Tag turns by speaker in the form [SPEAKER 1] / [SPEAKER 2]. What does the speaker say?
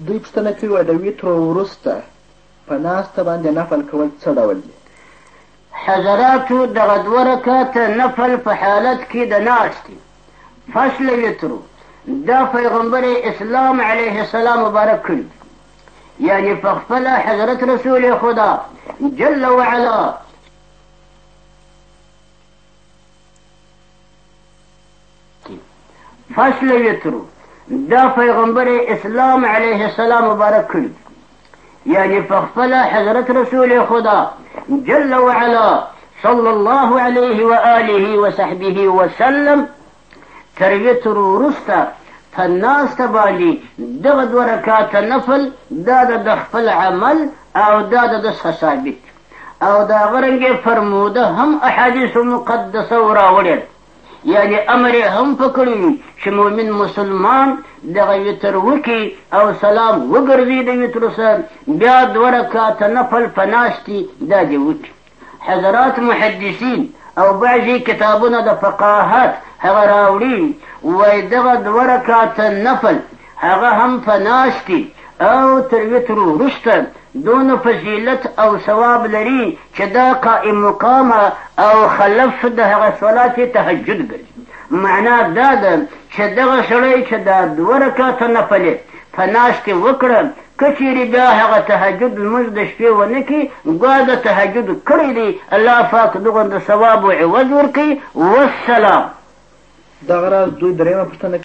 [SPEAKER 1] دوی پوښتنه کوي د ویترو وروسته په ناسته باندې نفل کول څه ډول دي؟
[SPEAKER 2] حضراتو دغه 2 رکعته نفل په حالت کې د ناستې فصل ویترو دا پیغمبر اسلام علیه السلام مبارک کړي، یعنی په خپله حضرت رسول خدا جل وعلا فصل ویترو دا پیغمبر اسلام علیه السلام مبارک کړي، یعنی په خپله حضرت رسول خدا جل وعلا صلی الله علیه و آله و صحبه وسلم تر ویتر وروسته په ناسته باندې دغه 2 رکعاته نفل دا د خپل عمل او دا د ثابت او د هغه رنګې فرموده هم احادیث مقدسه راوړې، یعنی امر هم پکړي چې مؤمن مسلمان دغه ویتر وکړي او سلام وګرځي د ویتر سره، بیا 2 رکعاته نفل په ناستې دا دې وکړي. حضرات محدثین او بعضې کتابونه د فقاهت هغه راوړي وایي دغه 2 رکعاته نفل هغه هم په ناستې او تر ویتر وروسته دونه فضیلت او ثواب لري چې دا قائم مقامه او خلف د هغه صلات تهجد ګرځي. معنا دا ده چې دغه سړی چې دا 2 رکعاته نفل په ناستې وکړه که چیرې بیا هغه تهجد لمونځ د شپې ونه کړي ګویا د تهجد کړی دی، الله پاک دغه د ثواب و عوض ورکوي. والسلام.
[SPEAKER 1] دغه راز دوی درېیمه پوښتنه